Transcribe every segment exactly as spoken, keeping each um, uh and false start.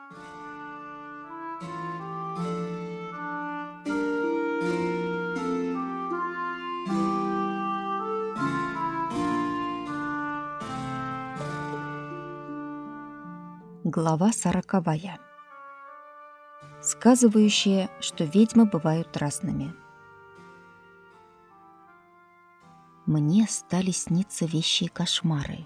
Глава сороковая. Сказывающие, что ведьмы бывают разными. Мне стали сниться вещи и кошмары.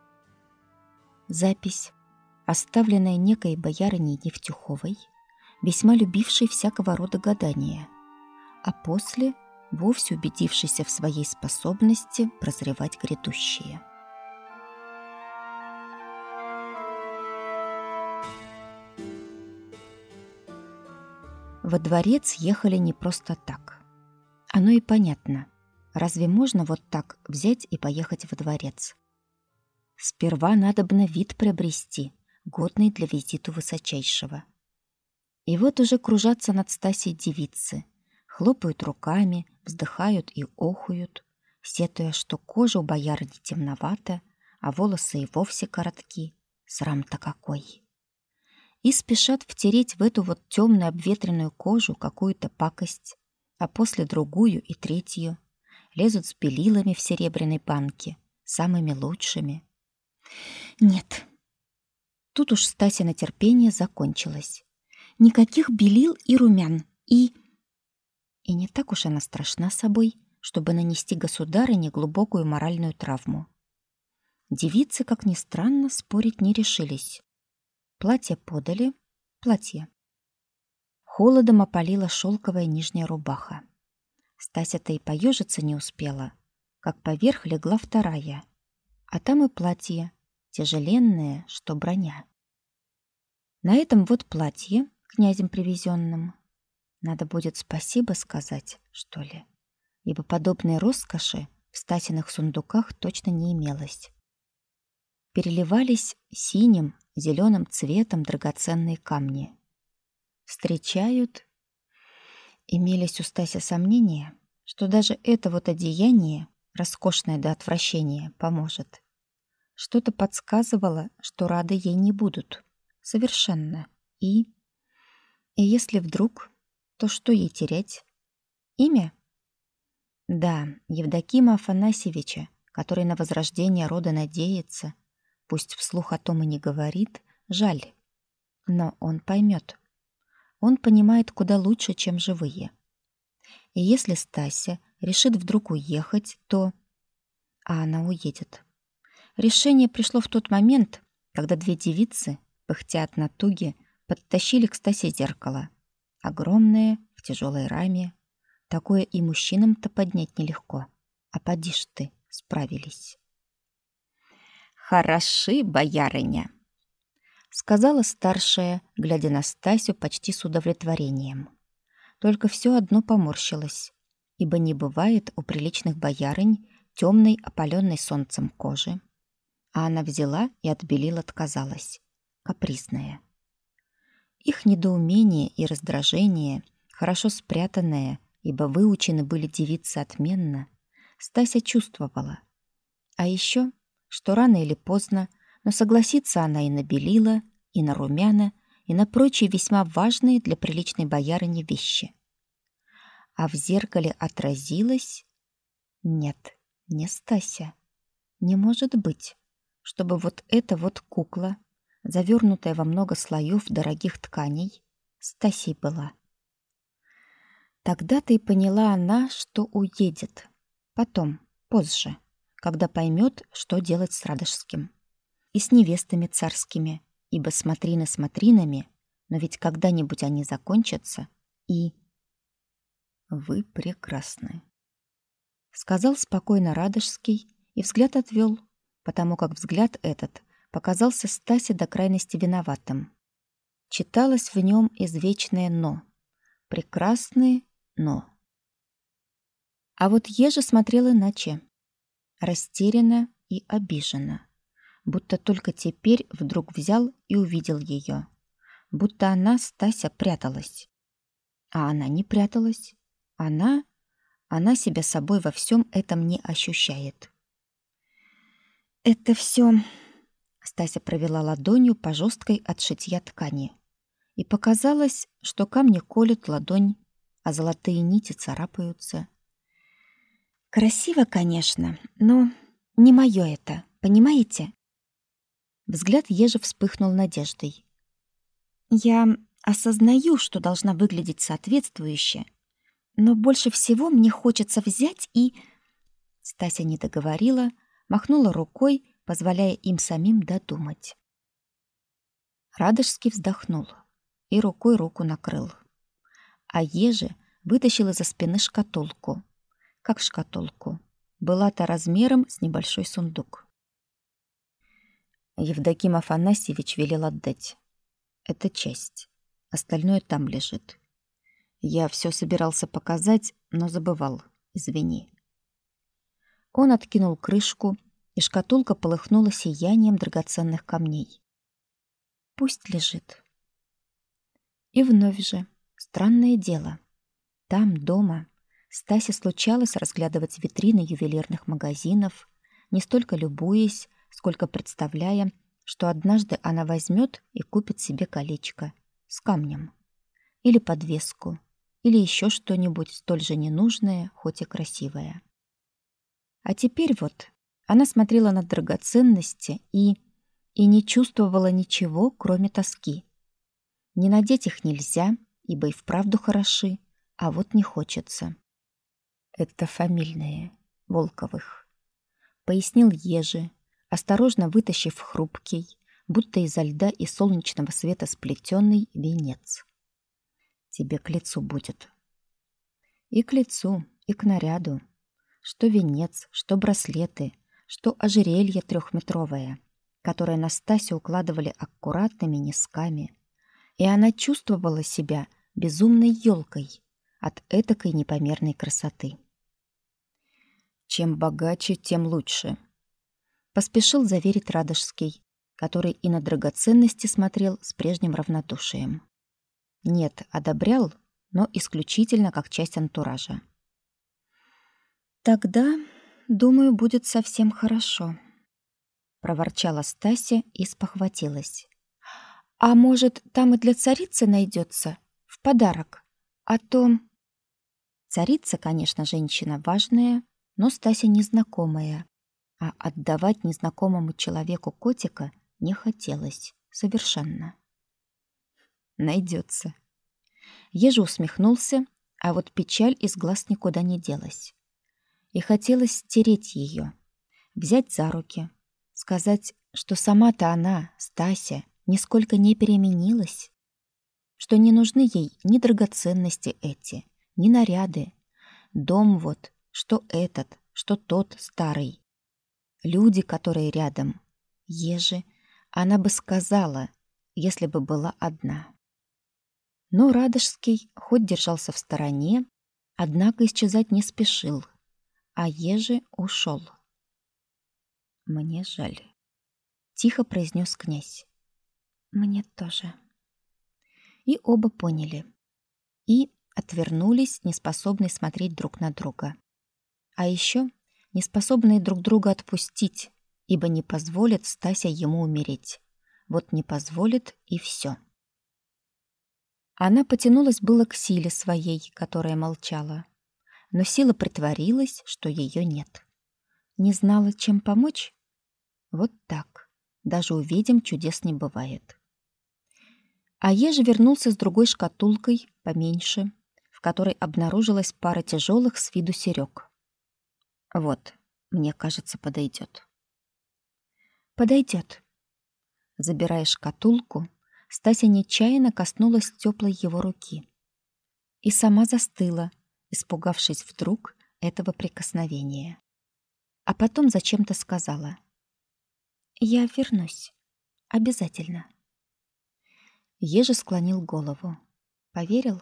Запись, оставленная некой боярыней Евтюховой, весьма любившей всякого рода гадания, а после вовсе убедившейся в своей способности прозревать грядущее. Во дворец ехали не просто так. Оно и понятно. Разве можно вот так взять и поехать во дворец? Сперва надобно вид приобрести, годный для визиту высочайшего. И вот уже кружатся над Стасей девицы, хлопают руками, вздыхают и охуют, сетуя, что кожа у боярыни темновата, а волосы и вовсе коротки. Срам-то какой! И спешат втереть в эту вот темную обветренную кожу какую-то пакость, а после другую и третью. Лезут с белилами в серебряной банке, самыми лучшими. Нет, тут уж Стасина терпение закончилось. Никаких белил и румян, и... И не так уж она страшна собой, чтобы нанести государыне глубокую моральную травму. Девицы, как ни странно, спорить не решились. Платье подали, платье. Холодом опалила шелковая нижняя рубаха. Стася-то и поежиться не успела, как поверх легла вторая, а там и платье, тяжеленное, что броня. На этом вот платье, князем привезенном, надо будет спасибо сказать, что ли, ибо подобной роскоши в Стасиных сундуках точно не имелось. Переливались синим, зеленым цветом драгоценные камни. Встречают... Имелись у Стаси сомнения, что даже это вот одеяние, роскошное до отвращения, поможет. Что-то подсказывало, что рады ей не будут. Совершенно. И... И если вдруг, то что ей терять? Имя? Да, Евдокима Афанасьевича, который на возрождение рода надеется, пусть вслух о том и не говорит, жаль. Но он поймет. Он понимает куда лучше, чем живые. И если Стася решит вдруг уехать, то... А она уедет. Решение пришло в тот момент, когда две девицы, пыхтя от натуги, подтащили к Стасе зеркало. Огромное, в тяжелой раме. Такое и мужчинам-то поднять нелегко. А поди ж ты, справились. «Хороши, боярыня!» — сказала старшая, глядя на Стасю почти с удовлетворением. Только все одно поморщилась, ибо не бывает у приличных боярынь темной, опаленной солнцем кожи. А она взяла и от белил отказалась. Капризная. Их недоумение и раздражение, хорошо спрятанное, ибо выучены были девицы отменно, Стася чувствовала. А еще, что рано или поздно, но согласится она и на белила, и на румяна, и на прочие весьма важные для приличной боярыни вещи. А в зеркале отразилось... Нет, не Стася. Не может быть, чтобы вот эта вот кукла, завернутая во много слоев дорогих тканей, Стасей была. Тогда-то и поняла она, что уедет. Потом, позже, когда поймет, что делать с Радожским. И с невестами царскими, ибо смотрины смотринами, но ведь когда-нибудь они закончатся, и... «Вы прекрасны», — сказал спокойно Радожский и взгляд отвел, потому как взгляд этот показался Стасе до крайности виноватым. Читалось в нем извечное «но». Прекрасные «но». А вот Ежа смотрел иначе, растерянно и обиженно. Будто только теперь вдруг взял и увидел ее. Будто она, Стася, пряталась. А она не пряталась. Она... Она себя собой во всем этом не ощущает. «Это все...» Стася провела ладонью по жесткой от шитья ткани. и показалось, что камни колют ладонь, а золотые нити царапаются. Красиво, конечно, но не моё это, понимаете? Взгляд Ежи вспыхнул надеждой. Я осознаю, что должна выглядеть соответствующе, но больше всего мне хочется взять и... Стася не договорила, махнула рукой, позволяя им самим додумать. Радожский вздохнул и рукой руку накрыл. А Ежи вытащил из-за спины шкатулку. Как шкатулку. Была-то размером с небольшой сундук. Евдоким Афанасьевич велел отдать. Это часть. Остальное там лежит. Я все собирался показать, но забывал. Извини. Он откинул крышку, и шкатулка полыхнула сиянием драгоценных камней. Пусть лежит. И вновь же, странное дело. Там, дома, Стасе случалось разглядывать витрины ювелирных магазинов, не столько любуясь, сколько представляя, что однажды она возьмет и купит себе колечко с камнем, или подвеску, или еще что-нибудь столь же ненужное, хоть и красивое. А теперь вот она смотрела на драгоценности и... и не чувствовала ничего, кроме тоски. Не надеть их нельзя, ибо и вправду хороши, а вот не хочется. Это фамильные, Волковых, пояснил Ежи, осторожно вытащив хрупкий, будто изо льда и солнечного света сплетенный венец. Тебе к лицу будет. И к лицу, и к наряду. Что венец, что браслеты, что ожерелье трехметровое, которое на Стасю укладывали аккуратными низками, и она чувствовала себя безумной елкой от этакой непомерной красоты. Чем богаче, тем лучше. Поспешил заверить Радожский, который и на драгоценности смотрел с прежним равнодушием. Нет, одобрял, но исключительно как часть антуража. «Тогда, думаю, будет совсем хорошо», — проворчала Стася и спохватилась. «А может, там и для царицы найдется в подарок? А то...» Царица, конечно, женщина важная, но Стася незнакомая, а отдавать незнакомому человеку котика не хотелось совершенно. Найдется. Ежи усмехнулся, а вот печаль из глаз никуда не делась. И хотелось стереть ее, взять за руки, сказать, что сама-то она, Стася, нисколько не переменилась, что не нужны ей ни драгоценности эти, ни наряды, дом вот, что этот, что тот старый, люди, которые рядом, Ежи, она бы сказала, если бы была одна. Но Радожский хоть держался в стороне, однако исчезать не спешил, а Ежи ушел. «Мне жаль», — тихо произнес князь. «Мне тоже». И оба поняли. И отвернулись, неспособные смотреть друг на друга. А еще неспособные друг друга отпустить, ибо не позволит Стася ему умереть. Вот не позволит, и все. Она потянулась было к силе своей, которая молчала. Но сила притворилась, что ее нет. Не знала, чем помочь? Вот так. Даже увидим, чудес не бывает. А Ежи вернулся с другой шкатулкой, поменьше, в которой обнаружилась пара тяжелых с виду серёг. Вот, мне кажется, подойдет. Подойдет. Забирая шкатулку, Стася нечаянно коснулась теплой его руки. И сама застыла, испугавшись вдруг этого прикосновения. А потом зачем-то сказала: «Я вернусь. Обязательно». Ежи склонил голову. Поверил?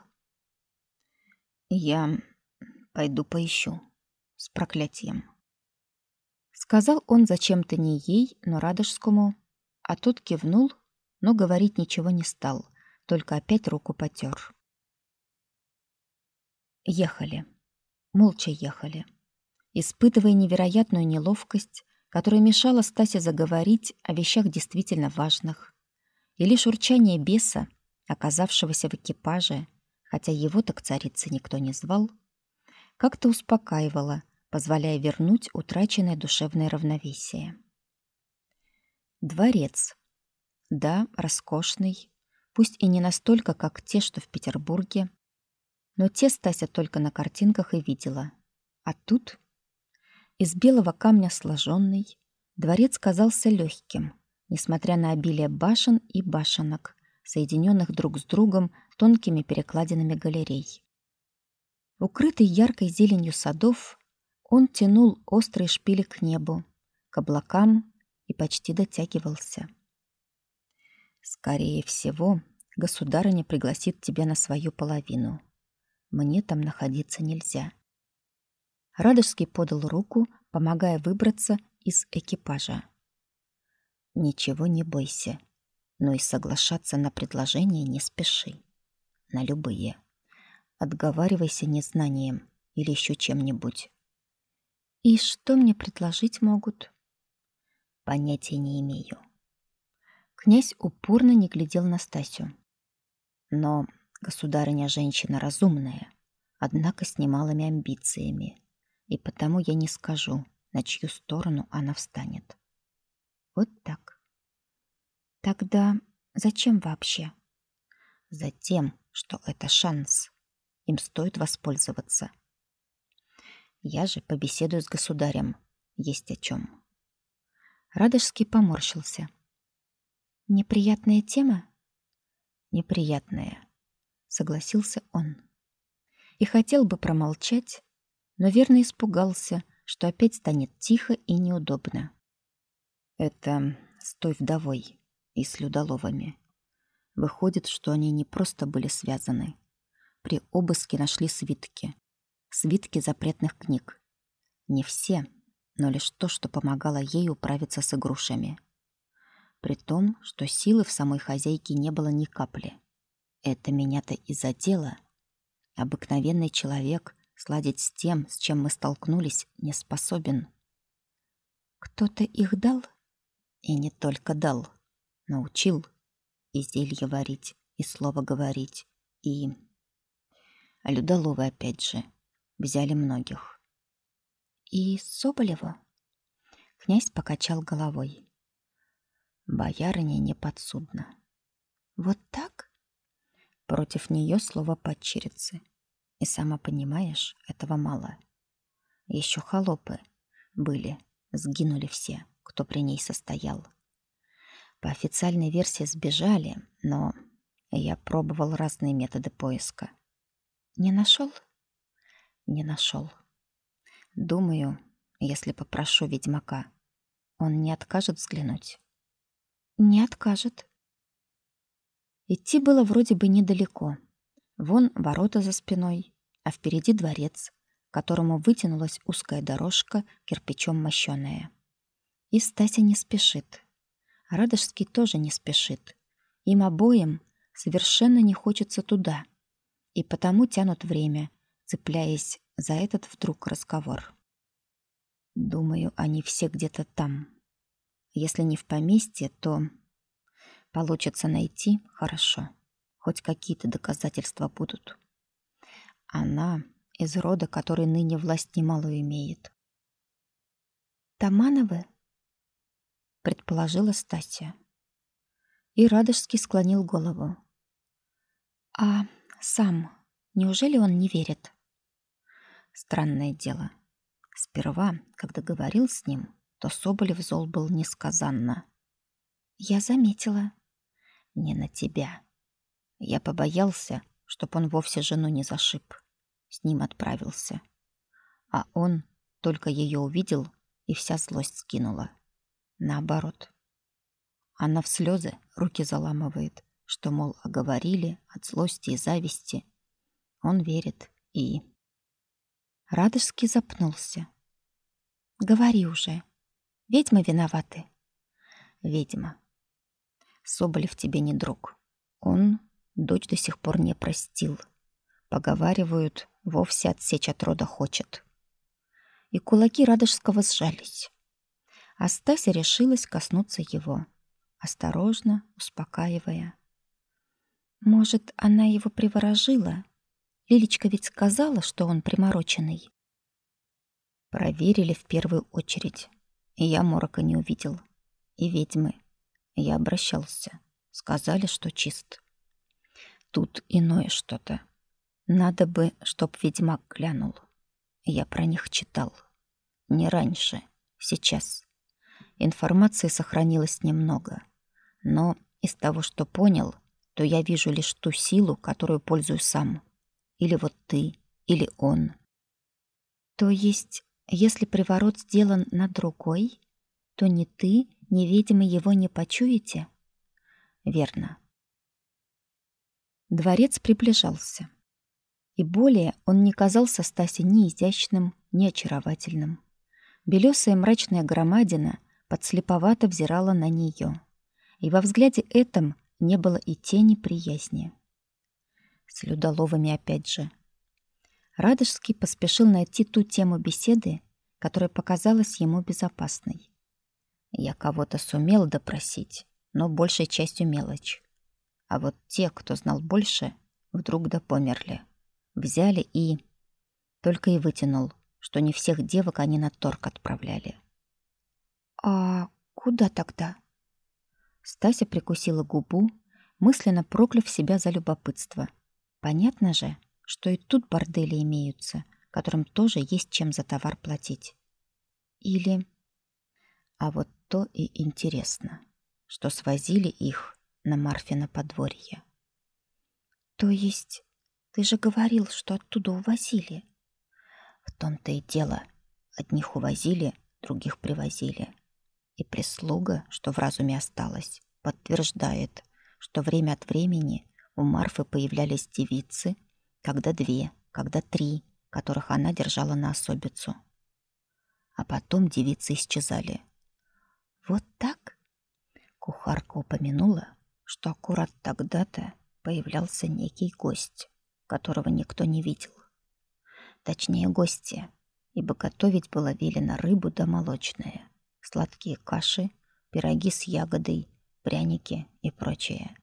«Я пойду поищу. С проклятием», — сказал он зачем-то не ей, но Радожскому, а тот кивнул, но говорить ничего не стал, только опять руку потер. Ехали. Молча ехали, испытывая невероятную неловкость, которая мешала Стасе заговорить о вещах действительно важных. И лишь урчание беса, оказавшегося в экипаже, хотя его так царицей никто не звал, как-то успокаивала, позволяя вернуть утраченное душевное равновесие. Дворец. Да, роскошный, пусть и не настолько, как те, что в Петербурге, но те Стася только на картинках и видела. А тут из белого камня сложенный дворец казался легким, несмотря на обилие башен и башенок, соединенных друг с другом тонкими перекладинами галерей. Укрытый яркой зеленью садов, он тянул острые шпили к небу, к облакам и почти дотягивался. Скорее всего, государыня пригласит тебя на свою половину. Мне там находиться нельзя. Радожский подал руку, помогая выбраться из экипажа. Ничего не бойся, но и соглашаться на предложение не спеши. На любые. Отговаривайся незнанием или еще чем-нибудь. И что мне предложить могут? Понятия не имею. Князь упорно не глядел на Стасю. Но государыня женщина разумная, однако с немалыми амбициями, и потому я не скажу, на чью сторону она встанет. Вот так. Тогда зачем вообще? Затем, что это шанс. Им стоит воспользоваться. Я же побеседую с государем. Есть о чем. Радожский поморщился. Неприятная тема? Неприятная, согласился он. И хотел бы промолчать, но верно испугался, что опять станет тихо и неудобно. Это с той вдовой и с Людоловыми. Выходит, что они не просто были связаны. При обыске нашли свитки. Свитки запретных книг. Не все, но лишь то, что помогало ей управиться с игрушами. При том, что силы в самой хозяйке не было ни капли. Это меня-то и задело. Обыкновенный человек сладить с тем, с чем мы столкнулись, не способен. Кто-то их дал? И не только дал. Научил и зелье варить, и слово говорить, и... А Людоловы опять же взяли многих. И Соболеву? Князь покачал головой. Боярыня не подсудна. Вот так? Против нее слово падчерицы. И сама понимаешь, этого мало. Еще холопы были, сгинули все, кто при ней состоял. По официальной версии сбежали, но я пробовал разные методы поиска. Не нашел? Не нашел. Думаю, если попрошу ведьмака, он не откажет взглянуть. Не откажет. Идти было вроде бы недалеко. Вон ворота за спиной, а впереди дворец, к которому вытянулась узкая дорожка, кирпичом мощёная. И Стася не спешит. Радожский тоже не спешит. Им обоим совершенно не хочется туда. И потому тянут время, цепляясь за этот вдруг разговор. Думаю, они все где-то там. Если не в поместье, то получится найти хорошо. Хоть какие-то доказательства будут. Она из рода, который ныне власть немалую имеет. Тамановы? Предположила Стася. И Радожский склонил голову. А сам, неужели он не верит? Странное дело. Сперва, когда говорил с ним, то Соболев зол был несказанно. Я заметила. Не на тебя. Я побоялся, чтоб он вовсе жену не зашиб. С ним отправился. А он только ее увидел, и вся злость скинула. Наоборот. Она в слезы руки заламывает, что, мол, оговорили от злости и зависти. Он верит и... Радожский запнулся. Говори уже. Ведьмы виноваты. Ведьма. Соболев тебе не друг. Он дочь до сих пор не простил. Поговаривают, вовсе отсечь от рода хочет. И кулаки Радожского сжались. А Стася решилась коснуться его, осторожно, успокаивая. Может, она его приворожила? Лилечка ведь сказала, что он примороченный. Проверили в первую очередь. И я морока не увидел. И ведьмы. Я обращался. Сказали, что чист. Тут иное что-то. Надо бы, чтоб ведьмак глянул. Я про них читал. Не раньше. Сейчас. Информации сохранилось немного. Но из того, что понял, то я вижу лишь ту силу, которую пользуюсь сам. Или вот ты, или он. То есть, если приворот сделан на другой, то ни ты, ни ведьмы его не почуете? Верно. Дворец приближался. И более он не казался Стасе ни изящным, ни очаровательным. Белёсая мрачная громадина подслеповато взирала на неё. И во взгляде этом не было и тени приязни. С Людоловыми опять же. Радожский поспешил найти ту тему беседы, которая показалась ему безопасной. Я кого-то сумел допросить, но большей частью мелочь. А вот те, кто знал больше, вдруг да померли. Взяли и... Только и вытянул, что не всех девок они на торг отправляли. «А куда тогда?» Стася прикусила губу, мысленно прокляв себя за любопытство. Понятно же, что и тут бордели имеются, которым тоже есть чем за товар платить. Или... А вот то и интересно, что свозили их на Марфино подворье. То есть ты же говорил, что оттуда увозили? В том-то и дело. Одних увозили, других привозили. И прислуга, что в разуме осталась, подтверждает, что время от времени у Марфы появлялись девицы, когда две, когда три, которых она держала на особицу. А потом девицы исчезали. Вот так? Кухарка упомянула, что аккурат тогда-то появлялся некий гость, которого никто не видел. Точнее, гости, ибо готовить было велено рыбу да молочное, сладкие каши, пироги с ягодой, пряники и прочее.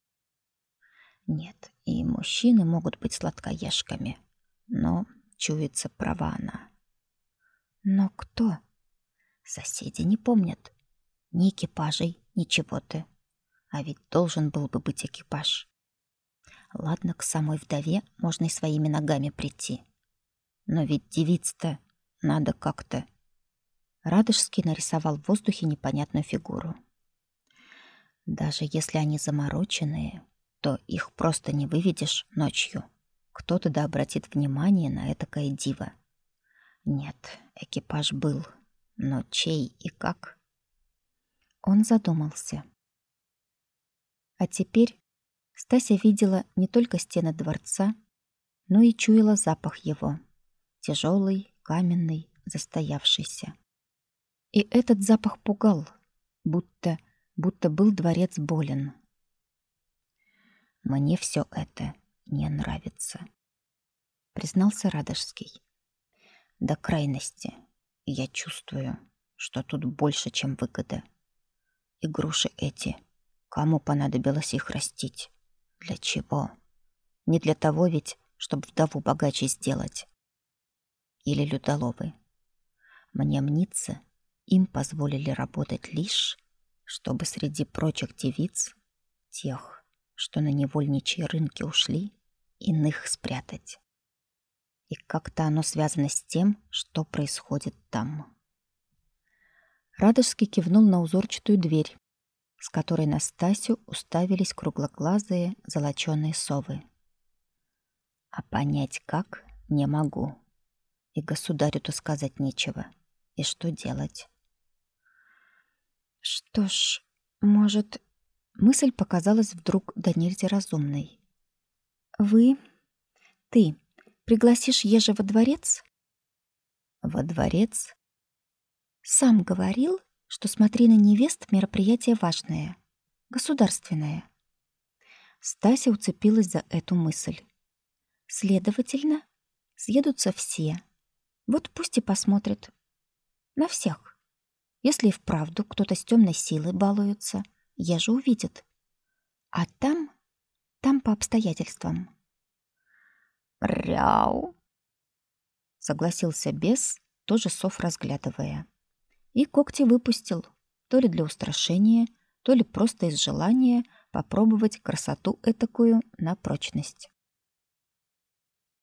Нет, и мужчины могут быть сладкоежками, но чуется права она. Но кто? Соседи не помнят. Ни экипажей, ничего-то. А ведь должен был бы быть экипаж. Ладно, к самой вдове можно и своими ногами прийти. Но ведь девиц-то надо как-то. Радожский нарисовал в воздухе непонятную фигуру. Даже если они замороченные, то их просто не выведешь ночью. Кто-то да обратит внимание на этакое диво. Нет, экипаж был, но чей и как? Он задумался. А теперь Стася видела не только стены дворца, но и чуяла запах его. Тяжелый, каменный, застоявшийся. И этот запах пугал, будто, будто был дворец болен. «Мне все это не нравится», — признался Радожский. «До крайности я чувствую, что тут больше, чем выгода. И груши эти, кому понадобилось их растить? Для чего? Не для того ведь, чтобы вдову богаче сделать. Или Людоловы. Мне мнится, им позволили работать лишь, чтобы среди прочих девиц, тех, что на невольничьи рынки ушли, иных спрятать. И как-то оно связано с тем, что происходит там». Радожский кивнул на узорчатую дверь, с которой на Стасю уставились круглоглазые золоченые совы. «А понять как, не могу. И государю-то сказать нечего. И что делать?» Что ж, может... Мысль показалась вдруг до нельзя разумной. «Вы, ты, пригласишь Ежа во дворец?» «Во дворец?» «Сам говорил, что смотрины невест — мероприятие важное, государственное». Стася уцепилась за эту мысль. «Следовательно, съедутся все. Вот пусть и посмотрят. На всех. Если и вправду кто-то с темной силой балуется, Ежа увидит. А там... Там по обстоятельствам. Ряу, согласился бес, тоже сов разглядывая. И когти выпустил, то ли для устрашения, то ли просто из желания попробовать красоту этакую на прочность.